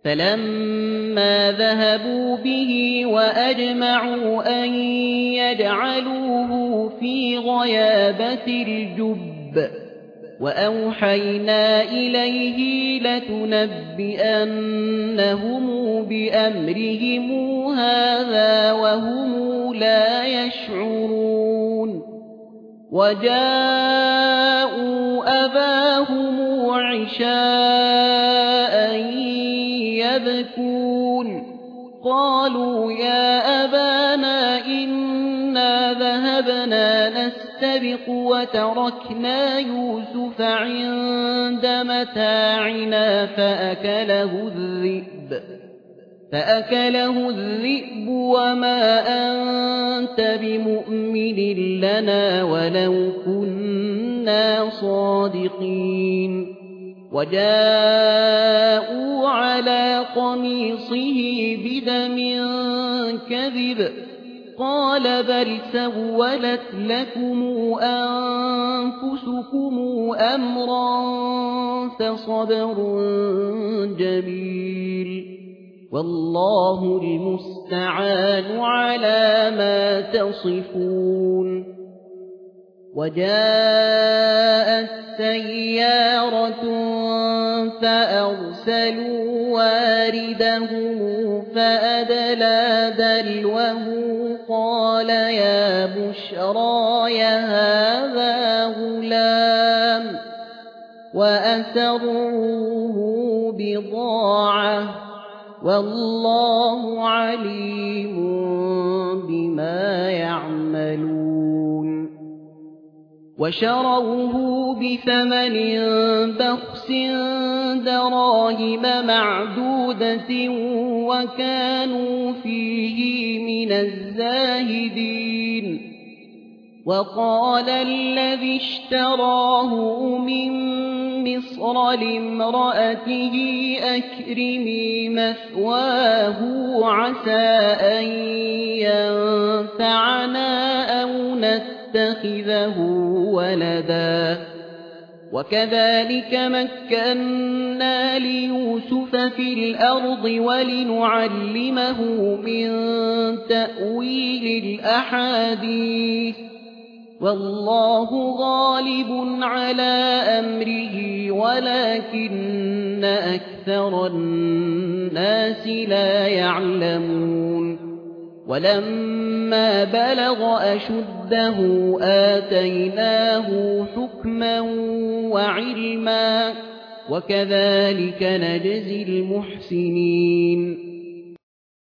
فلما ذهبوا به وأجمعوا أن يجعلوه في غيابة الجب وأوحينا إليه لتنبئنهم بأمرهم هذا وهم لا يشعرون وجاءوا أباهم عشاء يبكون قالوا يا أبانا إنا ذهبنا نستبق وتركنا يوسف عند متاعنا فأكله الذئب وما أنت بمؤمن لنا ولو كنا صادقين وجاءوا على قميصه بدم كذب قال بل سولت لكم أنفسكم أمرا فصبر جميل والله المستعان على ما تصفون وجاءت سيارة فأرسلوا واردهم فأدلى دلوه قال يا بشرى هذا غلام وأسروه بضاعة والله عليم بما يعملون وشروه بثمن بخس دراهم معدودة وكانوا فيه من الزاهدين وقال الذي اشتراه من مصر لامرأته أكرمي مثواه عسى أن ينفعنا أو نتخذه ولدا وكذلك مكنا ليوسف في الأرض ولنعلمه من تأويل الأحاديث والله غالب على أمره ولكن أكثر الناس لا يعلمون ولما بلغ أشده آتيناه حكما وعلما وكذلك نجزي المحسنين